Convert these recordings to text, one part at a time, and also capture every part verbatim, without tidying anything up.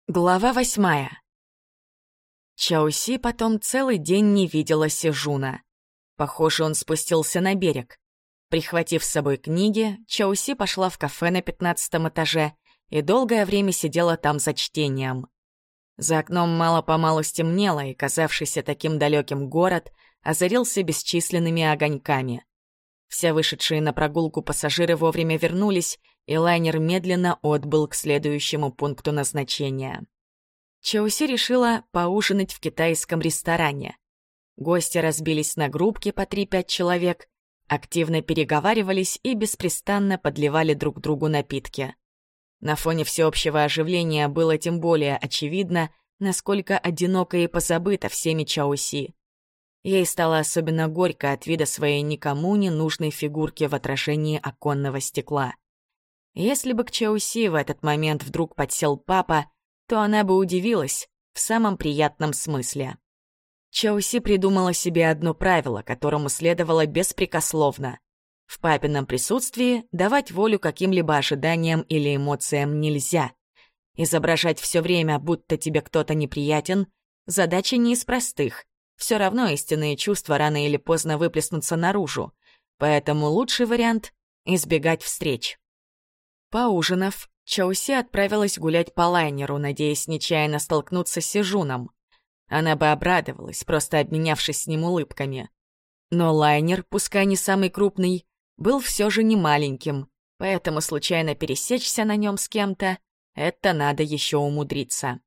Глава восьмая. Чаоси потом целый день не видела Сижуна. Похоже, он спустился на берег. Прихватив с собой книги, Чаоси пошла в кафе на пятнадцатом этаже и долгое время сидела там за чтением. За окном мало-помалу стемнело, и казавшийся таким далеким город озарился бесчисленными огоньками. Все вышедшие на прогулку пассажиры вовремя вернулись, и лайнер медленно отбыл к следующему пункту назначения. Чаоси решила поужинать в китайском ресторане. Гости разбились на группки по три-пять человек, активно переговаривались и беспрестанно подливали друг другу напитки. На фоне всеобщего оживления было тем более очевидно, насколько одиноко и позабыто всеми Чаоси. Ей стало особенно горько от вида своей никому не нужной фигурки в отражении оконного стекла. Если бы к Чаоси в этот момент вдруг подсел папа, то она бы удивилась в самом приятном смысле. Чаоси придумала себе одно правило, которому следовало беспрекословно. В папином присутствии давать волю каким-либо ожиданиям или эмоциям нельзя. Изображать все время, будто тебе кто-то неприятен, задача не из простых. Все равно истинные чувства рано или поздно выплеснутся наружу, поэтому лучший вариант — избегать встреч. Поужинав, Чаоси отправилась гулять по лайнеру, надеясь нечаянно столкнуться с Сижуном. Она бы обрадовалась, просто обменявшись с ним улыбками. Но лайнер, пускай не самый крупный, был все же не маленьким, поэтому случайно пересечься на нем с кем-то — это надо еще умудриться.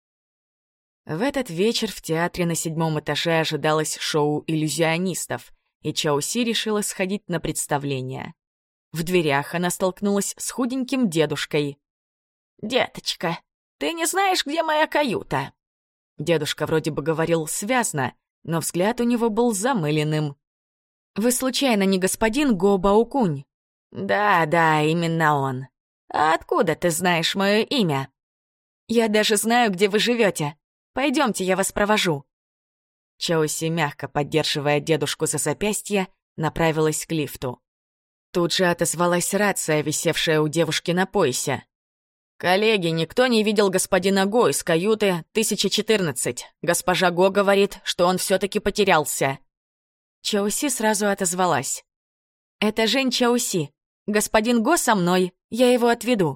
В этот вечер в театре на седьмом этаже ожидалось шоу иллюзионистов, и Чаоси решила сходить на представление. В дверях она столкнулась с худеньким дедушкой. «Деточка, ты не знаешь, где моя каюта?» Дедушка вроде бы говорил связно, но взгляд у него был замыленным. «Вы случайно не господин Го Баокунь?» «Да, да, именно он. А откуда ты знаешь мое имя?» «Я даже знаю, где вы живете. Пойдемте, я вас провожу». Чаоси, мягко поддерживая дедушку за запястье, направилась к лифту. Тут же отозвалась рация, висевшая у девушки на поясе. «Коллеги, никто не видел господина Го из каюты тысяча четырнадцать. Госпожа Го говорит, что он все-таки потерялся». Чаоси сразу отозвалась. «Это Жень Чаоси. Господин Го со мной, я его отведу».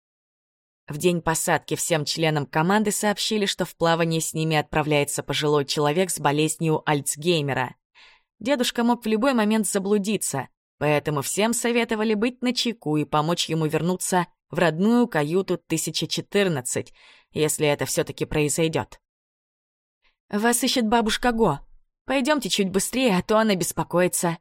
В день посадки всем членам команды сообщили, что в плавание с ними отправляется пожилой человек с болезнью Альцгеймера. Дедушка мог в любой момент заблудиться, поэтому всем советовали быть начеку и помочь ему вернуться в родную каюту тысяча четырнадцать, если это все-таки произойдет. «Вас ищет бабушка Го. Пойдемте чуть быстрее, а то она беспокоится».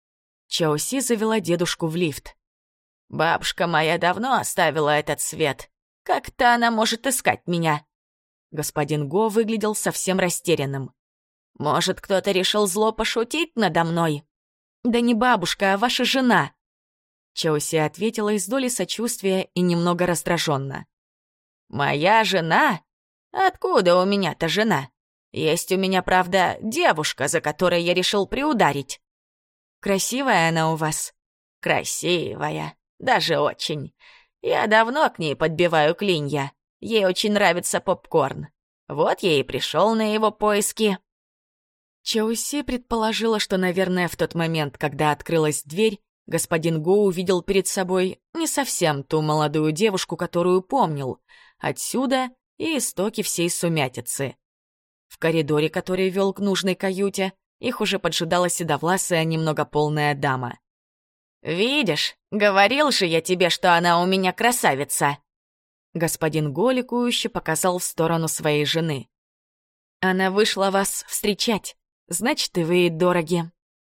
Чаоси завела дедушку в лифт. «Бабушка моя давно оставила этот свет. Как-то она может искать меня». Господин Го выглядел совсем растерянным. «Может, кто-то решил зло пошутить надо мной?» «Да не бабушка, а ваша жена!» Чаоси ответила из доли сочувствия и немного раздраженно. «Моя жена? Откуда у меня-то жена? Есть у меня, правда, девушка, за которой я решил приударить». «Красивая она у вас?» «Красивая, даже очень. Я давно к ней подбиваю клинья. Ей очень нравится попкорн. Вот я и пришел на его поиски». Чаоси предположила, что, наверное, в тот момент, когда открылась дверь, господин Го увидел перед собой не совсем ту молодую девушку, которую помнил. Отсюда и истоки всей сумятицы. В коридоре, который вел к нужной каюте, их уже поджидала седовласая, немного полная дама. «Видишь, говорил же я тебе, что она у меня красавица!» Господин Го ликующе показал в сторону своей жены. «Она вышла вас встречать. Значит, и вы ей дороги».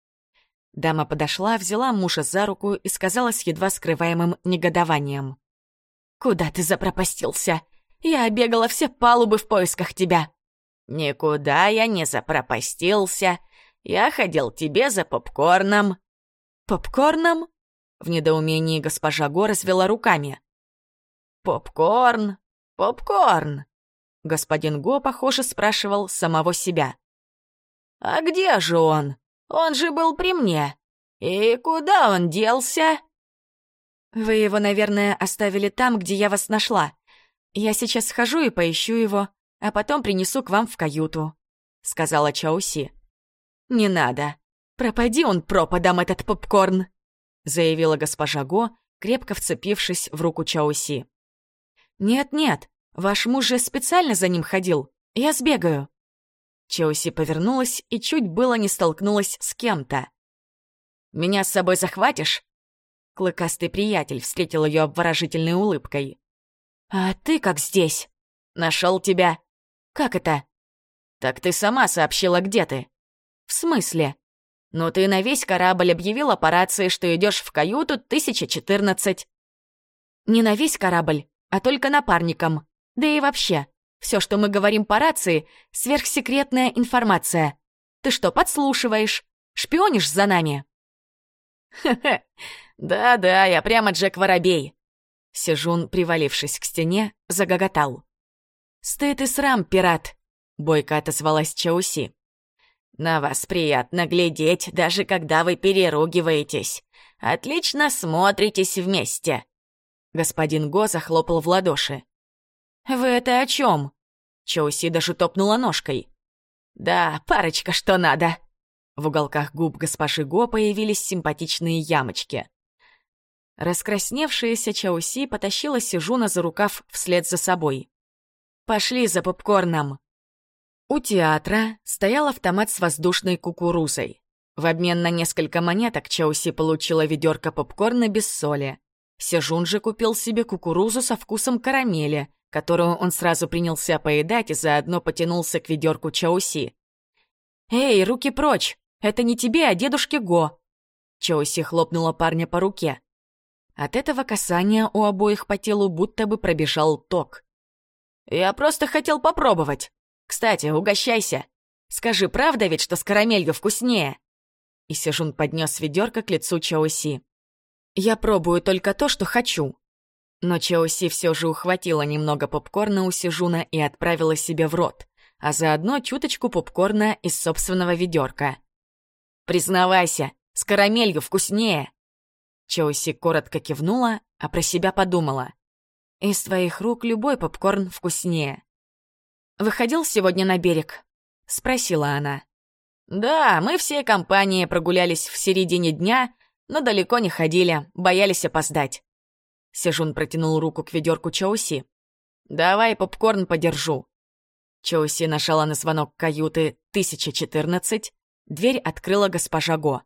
Дама подошла, взяла мужа за руку и сказала с едва скрываемым негодованием. «Куда ты запропастился? Я обегала все палубы в поисках тебя». «Никуда я не запропастился. Я ходил тебе за попкорном». «Попкорном?» В недоумении госпожа Го развела руками. «Попкорн, попкорн». Господин Го, похоже, спрашивал самого себя. «А где же он? Он же был при мне. И куда он делся?» «Вы его, наверное, оставили там, где я вас нашла. «Я сейчас схожу и поищу его, а потом принесу к вам в каюту», — сказала Чауси. «Не надо. Пропади он пропадом, этот попкорн», — заявила госпожа Го, крепко вцепившись в руку Чауси. «Нет-нет, ваш муж же специально за ним ходил. Я сбегаю». Чауси повернулась и чуть было не столкнулась с кем-то. «Меня с собой захватишь?» Клыкастый приятель встретил ее обворожительной улыбкой. «А ты как здесь?» «Нашел тебя». «Как это?» «Так ты сама сообщила, где ты». «В смысле?» «Ну ты на весь корабль объявила по рации, что идешь в каюту тысяча четырнадцать». «Не на весь корабль, а только напарникам. Да и вообще, все, что мы говорим по рации, сверхсекретная информация. Ты что, подслушиваешь? Шпионишь за нами?» «Хе-хе, да-да, я прямо Джек Воробей». Сижун, привалившись к стене, загоготал. «Стыд и срам, пират!» — бойко отозвалась Чауси. «На вас приятно глядеть, даже когда вы переругиваетесь. Отлично смотритесь вместе!» Господин Го захлопал в ладоши. «Вы это о чем?» Чауси даже топнула ножкой. «Да, парочка, что надо!» В уголках губ госпожи Го появились симпатичные ямочки. Раскрасневшаяся Чауси потащила Сижуна за рукав вслед за собой. «Пошли за попкорном!» У театра стоял автомат с воздушной кукурузой. В обмен на несколько монеток Чауси получила ведерко попкорна без соли. Сижун же купил себе кукурузу со вкусом карамели, которую он сразу принялся поедать и заодно потянулся к ведерку Чауси. «Эй, руки прочь! Это не тебе, а дедушке Го!» Чауси хлопнула парня по руке. От этого касания у обоих по телу будто бы пробежал ток. «Я просто хотел попробовать. Кстати, угощайся. Скажи, правда ведь, что с карамелью вкуснее?» И Сижун поднес ведерко к лицу Чауси. «Я пробую только то, что хочу». Но Чауси все же ухватила немного попкорна у Сижуна и отправила себе в рот, а заодно чуточку попкорна из собственного ведерка. «Признавайся, с карамелью вкуснее!» Чауси коротко кивнула, а про себя подумала. «Из твоих рук любой попкорн вкуснее». «Выходил сегодня на берег?» — спросила она. «Да, мы всей компанией прогулялись в середине дня, но далеко не ходили, боялись опоздать». Сижун протянул руку к ведерку Чауси. «Давай попкорн подержу». Чауси нажала на звонок каюты тысяча четырнадцать. Дверь открыла госпожа Го.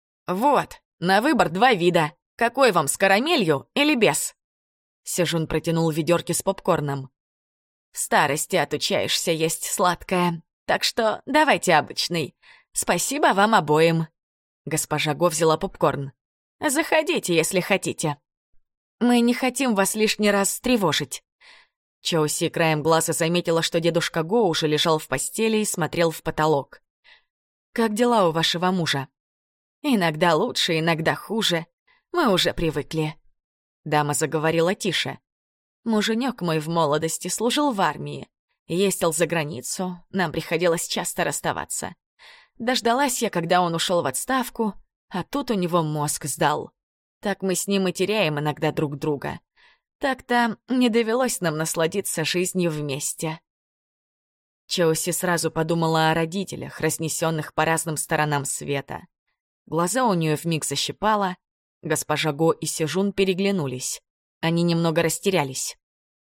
«Вот, на выбор два вида. Какой вам, с карамелью или без?» Сижун протянул ведерки с попкорном. «В старости отучаешься есть сладкое, так что давайте обычный. Спасибо вам обоим». Госпожа Го взяла попкорн. «Заходите, если хотите». «Мы не хотим вас лишний раз тревожить». Чауси краем глаза заметила, что дедушка Го уже лежал в постели и смотрел в потолок. «Как дела у вашего мужа?» «Иногда лучше, иногда хуже. Мы уже привыкли». Дама заговорила тише. «Муженек мой в молодости служил в армии. Ездил за границу, нам приходилось часто расставаться. Дождалась я, когда он ушел в отставку, а тут у него мозг сдал. Так мы с ним и теряем иногда друг друга. Так-то не довелось нам насладиться жизнью вместе». Чауси сразу подумала о родителях, разнесенных по разным сторонам света. Глаза у нее вмиг защипало. Госпожа Го и Сижун переглянулись. Они немного растерялись.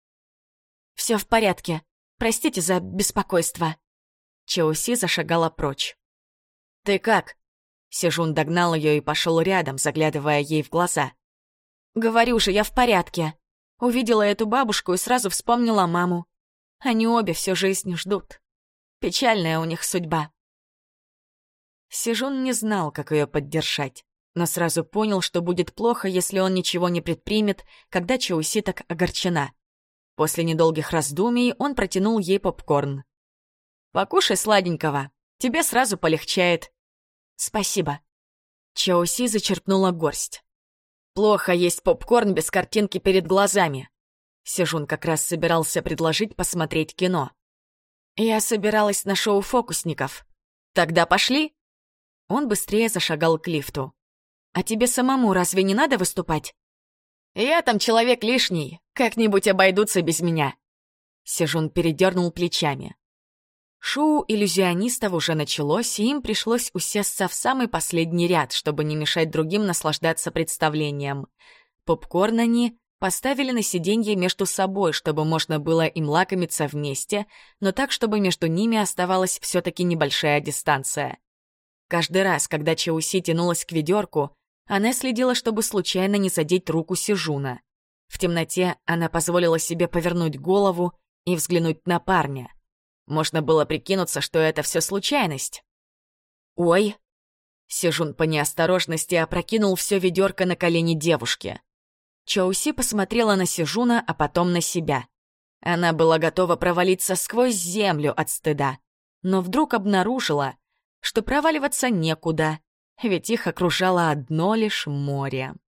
«Все в порядке. Простите за беспокойство». Чауси зашагала прочь. «Ты как?» Сижун догнал ее и пошел рядом, заглядывая ей в глаза. «Говорю же, я в порядке. Увидела эту бабушку и сразу вспомнила маму. Они обе всю жизнь ждут. Печальная у них судьба». Сижун не знал, как ее поддержать, но сразу понял, что будет плохо, если он ничего не предпримет, когда Чауси так огорчена. После недолгих раздумий он протянул ей попкорн. «Покушай сладенького, тебе сразу полегчает». «Спасибо». Чауси зачерпнула горсть. «Плохо есть попкорн без картинки перед глазами». Сижун как раз собирался предложить посмотреть кино. «Я собиралась на шоу фокусников. Тогда пошли?» Он быстрее зашагал к лифту. «А тебе самому разве не надо выступать?» «Я там человек лишний, как-нибудь обойдутся без меня. Сежун передернул плечами. Шоу иллюзионистов уже началось, и им пришлось усесться в самый последний ряд, чтобы не мешать другим наслаждаться представлением. Попкорн они поставили на сиденье между собой, чтобы можно было им лакомиться вместе, но так, чтобы между ними оставалась все-таки небольшая дистанция. Каждый раз, когда Чауси тянулась к ведерку, она следила, чтобы случайно не задеть руку Сежуна. В темноте она позволила себе повернуть голову и взглянуть на парня. Можно было прикинуться, что это все случайность. «Ой!» Сежун по неосторожности опрокинул все ведерко на колени девушки. Чауси посмотрела на Сежуна, а потом на себя. Она была готова провалиться сквозь землю от стыда, но вдруг обнаружила, что проваливаться некуда, ведь их окружало одно лишь море.